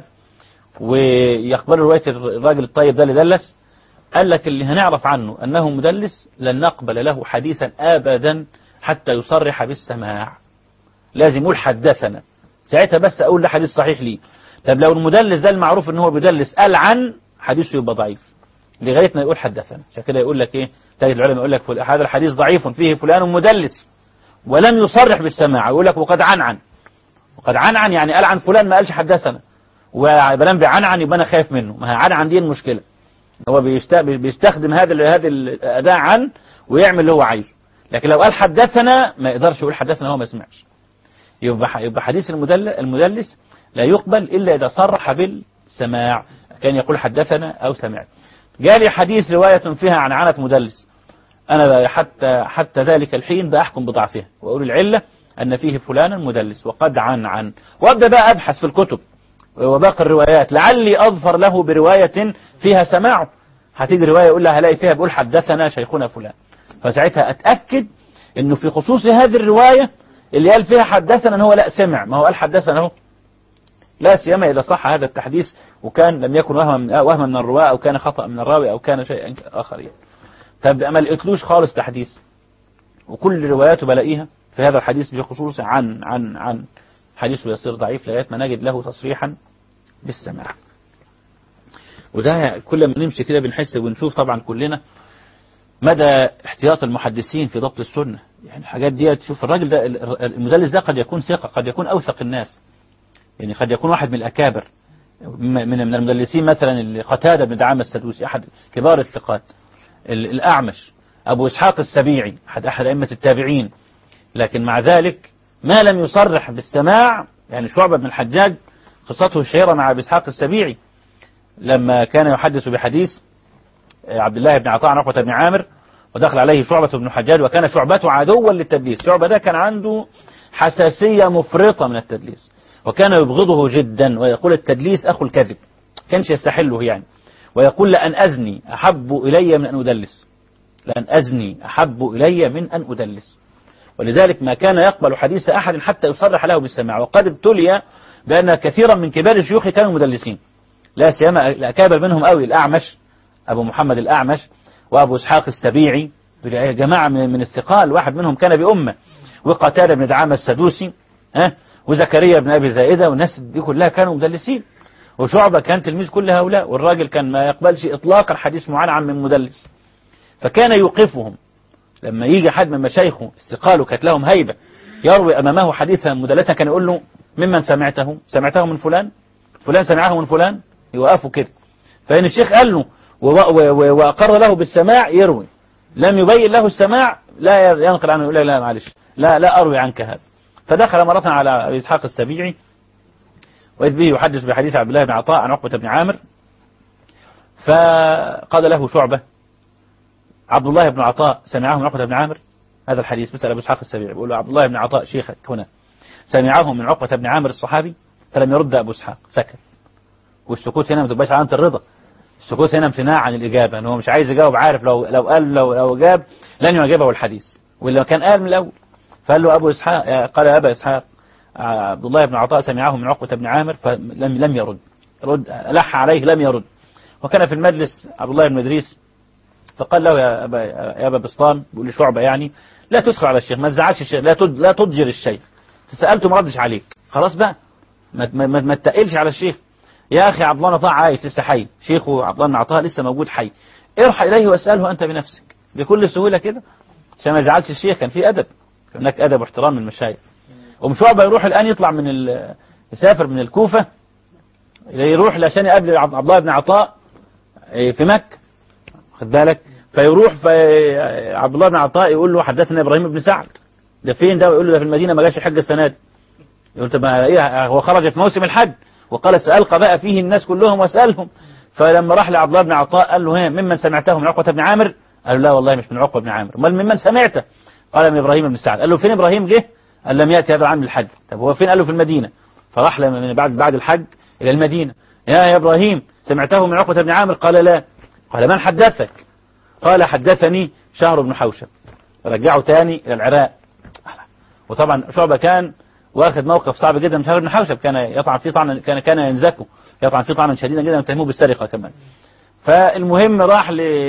ويقبلوا رواية الراجل الطيب ده اللي دلس، قال لك اللي هنعرف عنه أنه مدلس لن نقبل له حديثا أبدا حتى يصرح بالسماع، لازم يقول حدثنا، ساعتها بس أقول ده حديث صحيح لي. طب لو المدلس ده المعروف أنه بيدلس قال عن، حديثه يبقى ضعيف لغاية ما يقول حدثنا. عشان كده يقول لك إيه، تجد العلماء يقول لك هذا الحديث ضعيف فيه فلان مدلس ولم يصرح بالسماع، يقول لك وقد عن يعني قال عن فلان ما قالش حدثنا، وبلان بعن يبقى أنا خايف منه، ما هي عن دي المشكلة، هو بيستخدم هذا الأداء عن ويعمل اللي هو عايزه. لكن لو قال حدثنا ما يقدرش يقول حدثنا، هو ما سمعش، يبقى حديث المدلس لا يقبل إلا إذا صرح بالسماع، كان يقول حدثنا أو سمعت. جالي حديث رواية فيها عن عنة مدلس، أنا حتى ذلك الحين بأحكم بضعفها وأقول العلة أن فيه فلانا مدلس وقد عن، وأبدأ بقى أبحث في الكتب وباقي الروايات لعلي أظفر له برواية فيها سماعه. هتيجي رواية يقول لها هلاقي فيها بيقول حدثنا شيخنا فلان، فساعتها أتأكد أنه في خصوص هذه الرواية اللي قال فيها حدثنا أنه لا سمع، ما هو قال حدثنا هو، لا سيما إذا صح هذا التحديث وكان لم يكن وهم من الرواة أو كان خطأ من الراوي أو كان شيء آخر يعني. طب ما لقيتلوش خالص تحديث وكل رواياته بلاقيها في هذا الحديث بخصوص عن حديثه يصير ضعيف لغاية ما نجد له تصريحا بالسماع. وده كل ما نمشي كده بنحس ونشوف طبعا كلنا مدى احتياط المحدثين في ضبط السنة. يعني الحاجات دي تشوف الراجل ده المدلس ده قد يكون ثقة، قد يكون أوثق الناس، يعني قد يكون واحد من الأكابر من المدلسين، مثلا قتادة بن دعامة السدوسي أحد كبار الثقات، الأعمش أبو إسحاق السبيعي أحد أئمة التابعين، لكن مع ذلك ما لم يصرح بالسماع. يعني شعبة بن الحجاج قصته الشهيرة مع أبي إسحاق السبيعي لما كان يحدث بحديث عبد الله بن عطاء عن عقبة بن عامر ودخل عليه شعبة بن الحجاج وكان شعبته عدوا للتدليس. شعبة ده كان عنده حساسية مفرطة من التدليس وكان يبغضه جدا ويقول التدليس أخو الكذب، كانش يستحله يعني. ويقول لأن أزني أحب إلي من أن أدلس، لأن أزني أحب إلي من أن أدلس. ولذلك ما كان يقبل حديث أحد حتى يصرح له بالسماع، وقد ابتلي بأن كثيرا من كبار الشيوخ كانوا مدلسين، لا سيما الأكابر منهم قوي، الأعمش أبو محمد الأعمش وأبو إسحاق السبيعي، جماعة من الثقال، واحد منهم كان بأمة، وقتادة بن دعامة السدوسي وزكريا بن أبي زائدة، والناس دي كلها كانوا مدلسين، وشعبة كان تلميذ كل هؤلاء، والراجل كان ما يقبلش إطلاقا حديث معنعن من مدلس، فكان يوقفهم لما يجي حد من مشايخه استقالوا كانت لهم هيبة يروي أمامه حديثا مدلسا، كان يقول له ممن سمعته؟ سمعته من فلان، فلان سمعه من فلان، يوقفوا كده. فإن الشيخ قال له وأقر له بالسماع يروي، لم يبين له السماع لا ينقل عنه، يقول لا معلش لا أروي عنك هذا. فدخل مرة على أبي إسحاق السبيعي وإذ به يحدث بحديث عبد الله بن عطاء عن عقبة بن عامر، فقال له شعبة عبد الله بن عطاء سمعه من عقبة بن عامر؟ هذا الحديث بسأل أبو إسحاق السبيعي بيقول له عبد الله بن عطاء شيخك هنا سمعه من عقبة بن عامر الصحابي؟ فلم يرد أبو إسحاق، سكت. والسكوت هنا ما تبقاش علامة الرضا، السكوت هنا امتناع عن الإجابة، أنه مش عايز يجاوب، عارف لو جاب لن يعجبه الحديث، ولا كان قال من الأول. فقال له أبو إسحاق، قال يا أبا إسحاق عبد الله بن عطاء سمعه من عقبة بن عامر، فلم يرد، لح عليه لم يرد. وكان في المجلس عبد الله بن إدريس، فقال له يا أبا بسطام، بيقول لشعبة يعني لا تدخل على الشيخ، ما تزعلش الشيخ، لا تضجر الشيخ، سألته ما ردش عليك، خلاص بقى ما تتقلش على الشيخ. يا أخي عبد الله بن عطاء عايش لسه حي، شيخه عبد الله بن عطاء لسه موجود حي، ارحل إليه واسأله أنت بنفسك بكل سهولة كده، عشان ما يزعلش الشيخ. كان في أدب، هناك أدب واحترام من المشايخ. شعبة يروح الآن يطلع يسافر من الكوفة يروح عشان يقابل عبد الله بن عطاء في مكة، خد بالك، فيروح عبد الله بن عطاء يقول له حدثنا إبراهيم بن سعد، ده فين ده؟ ويقول له ده في المدينة ما جاش الحج السنة دي. يقول طب ايه، هو خرج في موسم الحج وقال سألقى بقى فيه الناس كلهم واسألهم. فلما راح لعبد الله بن عطاء قال له ممن سمعته من عقبة بن عامر؟ قال له لا والله مش من عقبة بن عامر. امال ممن سمعته؟ قال من إبراهيم بن سعد. قال له فين إبراهيم جه؟ قال لم يأتي هذا العام للحج. طب هو فين؟ قال له في المدينة. فراح من بعد الحج إلى المدينة، يا إبراهيم سمعته من عقبة بن عامر؟ قال لا. قال من حدثك؟ قال حدثني شهر بن حوشب. رجعه تاني إلى العراق. وطبعا شعبة كان واخد موقف صعب جدا من شهر بن حوشب، كان يطعن فيه طعنا، كان ينزكه، يطعن فيه طعنا شديدا جدا ويتهموه بالسرقة كمان. فالمهم راح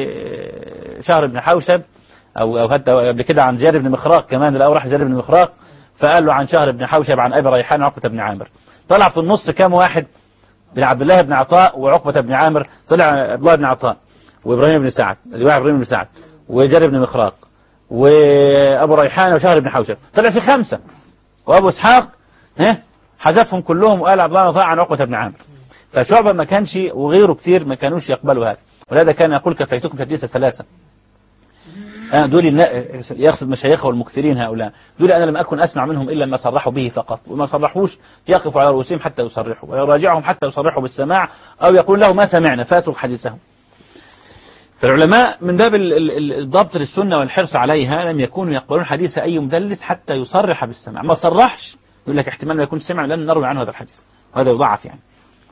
لشهر بن حوشب أو حتى قبل كده عن زياد بن مخراق كمان، الأول راح زياد بن مخراق فقال له عن شهر بن حوشب عن أبي ريحان وعقبة بن عامر. طلع في النص كام واحد؟ بن عبد الله بن عطاء وعقبة بن عامر، طلع عبد الله بن عطاء وإبراهيم بن سعد، الواحد إبراهيم بن سعد وزياد بن مخراق وأبو ريحان وشهر بن حوشب، طلع في 5. وأبو إسحاق حذفهم كلهم وقال عبد الله بن عطاء عن عقبة بن عامر. فشعبة ما كانش وغيره كتير ما كانوش يقبلوا هذا، ولهذا كان يقول كفيتكم تدليس 3. دول يقصد مشايخه والمكثرين هؤلاء، دول أنا لم أكن أسمع منهم إلا ما صرحوا به فقط، وما صرحوش يقفوا على رؤوسهم حتى يصرحوا، ويراجعهم حتى يصرحوا بالسماع، أو يقول له ما سمعنا فاترك حديثهم. فالعلماء من باب الضبط للسنة والحرص عليها لم يكونوا يقبلون حديث أي مدلس حتى يصرح بالسماع. ما صرحش يقول لك احتمال ما يكون سمع لن نروي عنه هذا الحديث، وهذا يضعف يعني.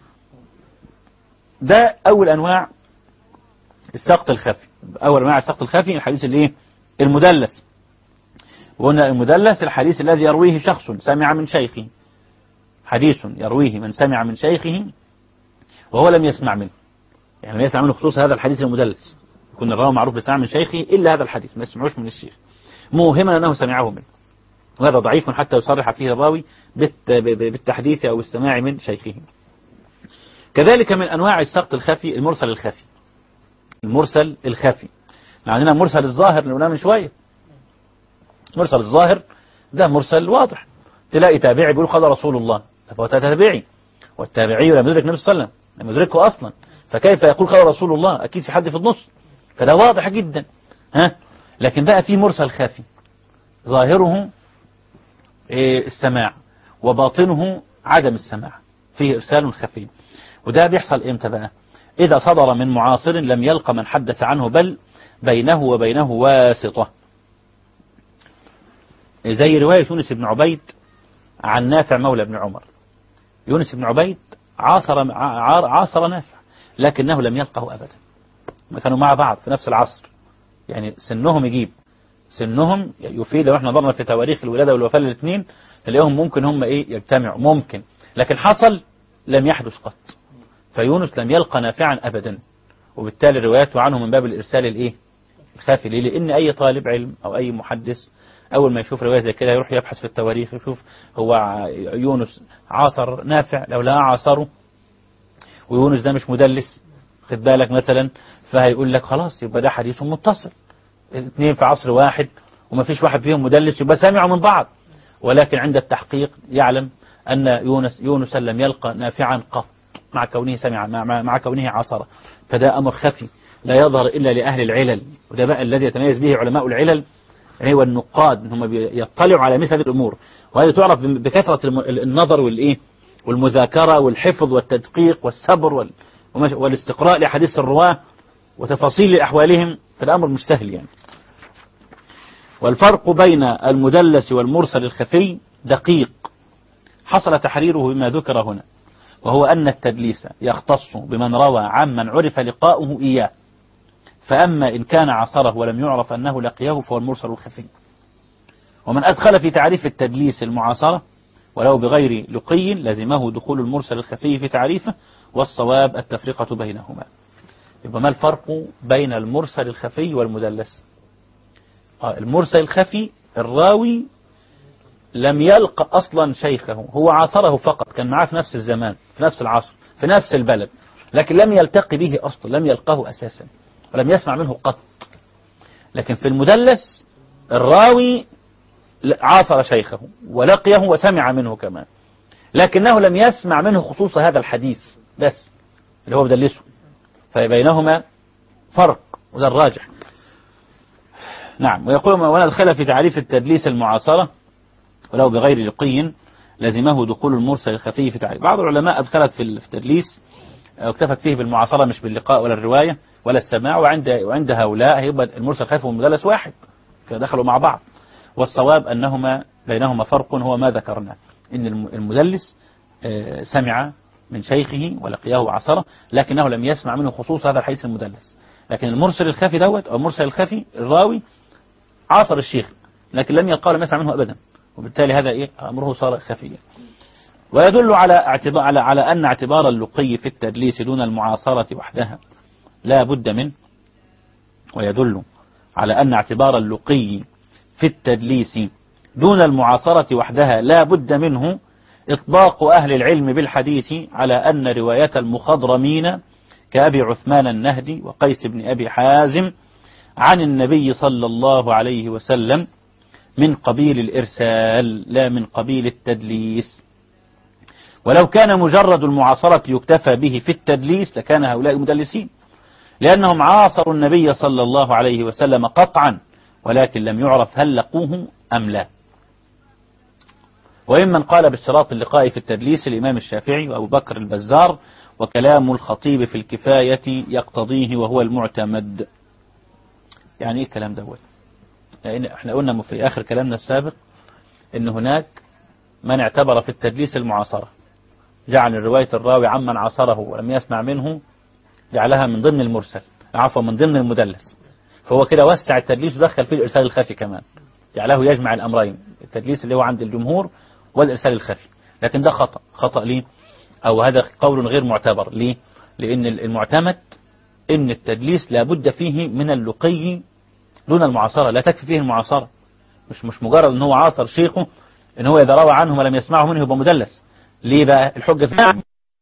ده أول أنواع السقط الخفي. أول أنواع السقط الخفي الحديث اللي المدلس. وقلنا المدلس الحديث الذي يرويه شخص سمع من شيخه، حديث يرويه من سمع من شيخه وهو لم يسمع منه، يعني لم يسمع منه خصوص هذا الحديث المدلس، يكون الراوي معروف بسمع من شيخه إلا هذا الحديث ما يسمعوش من الشيخ، موهما أنه سمعه منه، وهذا ضعيف حتى يصرح فيه الراوي بالتحديث أو السماع من شيخه. كذلك من أنواع السقط الخفي المرسل الخفي. المرسل الخفي عندنا المرسل الظاهر اللي قلناه من شوية. مرسل الظاهر ده مرسل واضح، تلاقي تابعي بيقول قال رسول الله، فهو تابعي، والتابعي لم يدرك النبي صلى الله عليه وسلم، لم يدركه أصلا، فكيف يقول قال رسول الله؟ أكيد في حد في النص، فده واضح جدا. لكن بقى في مرسل خفي ظاهره السماع وباطنه عدم السماع، فيه إرسال خفي. وده بيحصل إمتى بقى؟ إذا صدر من معاصر لم يلقى من حدث عنه بل بينه وبينه واسطة، زي رواية يونس بن عبيد عن نافع مولى بن عمر. يونس بن عبيد عاصر نافع، لكنه لم يلقه أبدا. ما كانوا مع بعض في نفس العصر، يعني سنهم يجيب، سنهم يفيد. لو احنا نظرنا في تواريخ الولادة والوفاة الاثنين نلاقيهم ممكن هم يجتمعوا ممكن، لكن حصل لم يحدث قط. فيونس لم يلقى نافعا أبدا، وبالتالي رواياته عنه من باب الإرسال الخافي. ليه؟ لأن أي طالب علم أو أي محدث أول ما يشوف رواية زي كده يروح يبحث في التواريخ، يشوف هو يونس عاصر نافع لو لا عاصره، ويونس ده مش مدلس، خد بالك مثلا، فهيقول لك خلاص يبقى ده حديث متصل، اثنين في عصر واحد وما فيش واحد فيهم مدلس يبقى سامعوا من بعض. ولكن عند التحقيق يعلم أن يونس لم يلقى نافعا قط، مع كونه سمع، مع كونه عاصره. فده أمر خفي لا يظهر إلا لأهل العلل، وده بقى الذي يتميز به علماء العلل، يعني هو النقاد، هم يطلعوا على مثل هذه الأمور. وهذه تعرف بكثرة النظر والمذاكرة والحفظ والتدقيق والصبر والاستقراء لحديث الرواة وتفاصيل أحوالهم، فالأمر مش سهل يعني. والفرق بين المدلس والمرسل الخفي دقيق، حصل تحريره بما ذكر هنا، وهو أن التدليس يختص بمن روى عمن عرف لقاؤه إياه، فأما إن كان عصره ولم يعرف أنه لقيه فهو المرسل الخفي. ومن أدخل في تعريف التدليس المعاصرة ولو بغير لقي لزمه دخول المرسل الخفي في تعريفه، والصواب التفرقة بينهما. يبقى ما الفرق بين المرسل الخفي والمدلس؟ المرسل الخفي الراوي لم يلقى أصلا شيخه، هو عاصره فقط، كان معاه في نفس الزمان في نفس العصر في نفس البلد، لكن لم يلتقي به أصلا، لم يلقاه أساسا ولم يسمع منه قط. لكن في المدلس الراوي عاصر شيخه ولقيه وسمع منه كمان، لكنه لم يسمع منه خصوص هذا الحديث بس اللي هو بدلسه، فبينهما فرق، وده الراجح. نعم. ويقول وندخل في تعريف التدليس المعاصرة ولو بغير لقي لزمه دخول المرسل الخفي في تعريف. بعض العلماء أدخلت في التدليس واكتفت فيه بالمعاصرة مش باللقاء ولا الرواية ولا السماع، وعند هؤلاء هيبقى المرسل الخفي والمدلس واحد، دخلوا مع بعض. والصواب أنهما بينهما فرق هو ما ذكرنا، إن المدلس سمع من شيخه ولقياه وعصره، لكنه لم يسمع منه خصوص هذا الحديث المدلس. لكن المرسل الخفي دوت أو المرسل الخفي الراوي عاصر الشيخ لكن لم يلقاه، لم يسمع منه أبدا، وبالتالي هذا أمره صار خفيا. ويدل على أن اعتبار اللقي في التدليس دون المعاصرة وحدها لا بد منه. ويدل على أن اعتبار اللقي في التدليس دون المعاصرة وحدها لا بد منه إطباق أهل العلم بالحديث على أن رواية المخضرمين كأبي عثمان النهدي وقيس بن أبي حازم عن النبي صلى الله عليه وسلم من قبيل الإرسال لا من قبيل التدليس. ولو كان مجرد المعاصرة يكتفى به في التدليس لكان هؤلاء مدلسين، لأنهم عاصروا النبي صلى الله عليه وسلم قطعا، ولكن لم يعرف هل لقوه أم لا. وممن قال باشتراط اللقاء في التدليس الإمام الشافعي وأبو بكر البزار، وكلام الخطيب في الكفاية يقتضيه وهو المعتمد. يعني إيه الكلام دوت؟ يعني احنا قلنا في آخر كلامنا السابق إن هناك من اعتبر في التدليس المعاصرة، جعل رواية الراوي عمن عاصره ولم يسمع منه جعلها من ضمن المرسل، عفوا من ضمن المدلس، فهو كده وسع التدليس ودخل فيه الإرسال الخفي كمان، جعله يجمع الأمرين، التدليس اللي هو عند الجمهور والإرسال الخفي. لكن ده خطأ ليه؟ أو هذا قول غير معتبر ليه؟ لأن المعتمد إن التدليس لابد فيه من اللقي دون المعاصرة، لا تكفي فيه المعاصرة، مش مجرد ان هو عاصر شيخه ان هو إذا روى عنه ولم يسمعه منه يبقى مدلس. ليه بقى الحجة في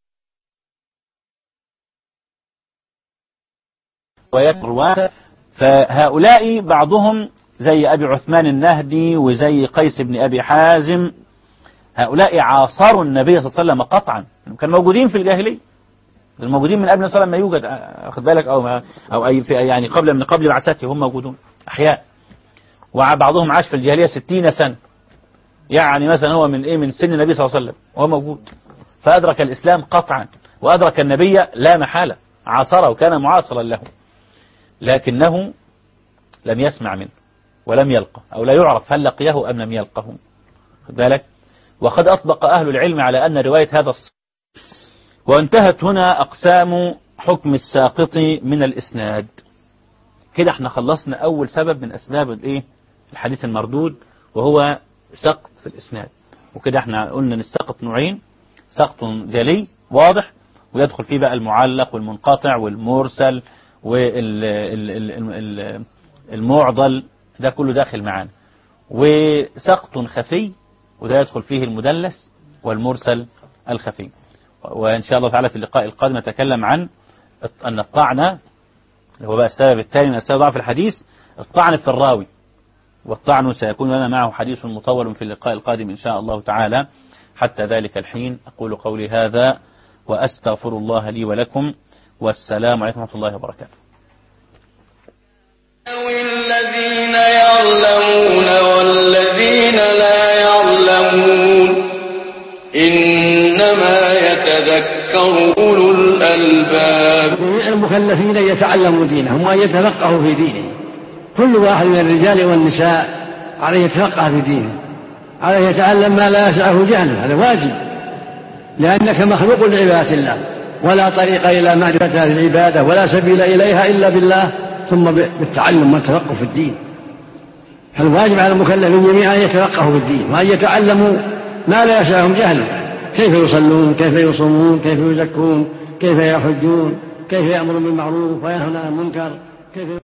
الرواة؟ فهؤلاء بعضهم زي أبي عثمان النهدي وزي قيس بن أبي حازم، هؤلاء عاصروا النبي صلى الله عليه وسلم قطعا، كانوا موجودين في الجاهلية، الموجودين من قبل صلى الله عليه وسلم ما يوجد، أخذ بالك، أو أي يعني قبل بعثته هم موجودون أحياء. وبعضهم عاش في الجاهلية 60 سنة، يعني مثلا هو من سن النبي صلى الله عليه وسلم وهو موجود، فأدرك الإسلام قطعا وأدرك النبي لا محالة، عاصره وكان معاصرا له، لكنه لم يسمع منه ولم يلقى، أو لا يعرف هل لقيه أم لم يلقه، خد بالك. وقد أطبق أهل العلم على أن رواية هذا وانتهت هنا أقسام حكم الساقط من الإسناد. كده احنا خلصنا أول سبب من أسباب الحديث المردود، وهو سقط في الإسناد. وكده احنا قلنا ان السقط نوعين: سقط جلي واضح، ويدخل فيه بقى المعلق والمنقطع والمرسل والمعضل، ده كله داخل معانا. وسقط خفي، وده يدخل فيه المدلس والمرسل الخفي. وإن شاء الله تعالى في اللقاء القادم نتكلم عن أن الطعن، اللي هو بقى السبب الثاني من أسباب ضعف الحديث، الطعن في الراوي. والطعن سيكون لنا معه حديث مطول في اللقاء القادم إن شاء الله تعالى. حتى ذلك الحين أقول قولي هذا وأستغفر الله لي ولكم، والسلام عليكم ورحمة الله وبركاته. الذين يعلمون والذين لا يعلمون إنما يتذكر أولو الألباب. جميع المكلفين يتعلموا دينهم وأن يتفقهوا في دينهم. كل واحد من الرجال والنساء عليه يتفقه في دينه، عليه يتعلم ما لا يسعه جهله، هذا واجب، لأنك مخلوق لعبادة الله، ولا طريق إلى معرفة هذه العبادة ولا سبيل إليها إلا بالله، ثم بالتعلم والتفقه في الدين. فالواجب على المكلفين جميعا أن يتفقهوا في الدين وأن يتعلموا ما لا يسعهم جهله، كيف يصلون، كيف يصومون، كيف يزكون، كيف يحجون، كيف يأمرون بالمعروف وينهون عن المنكر، كيف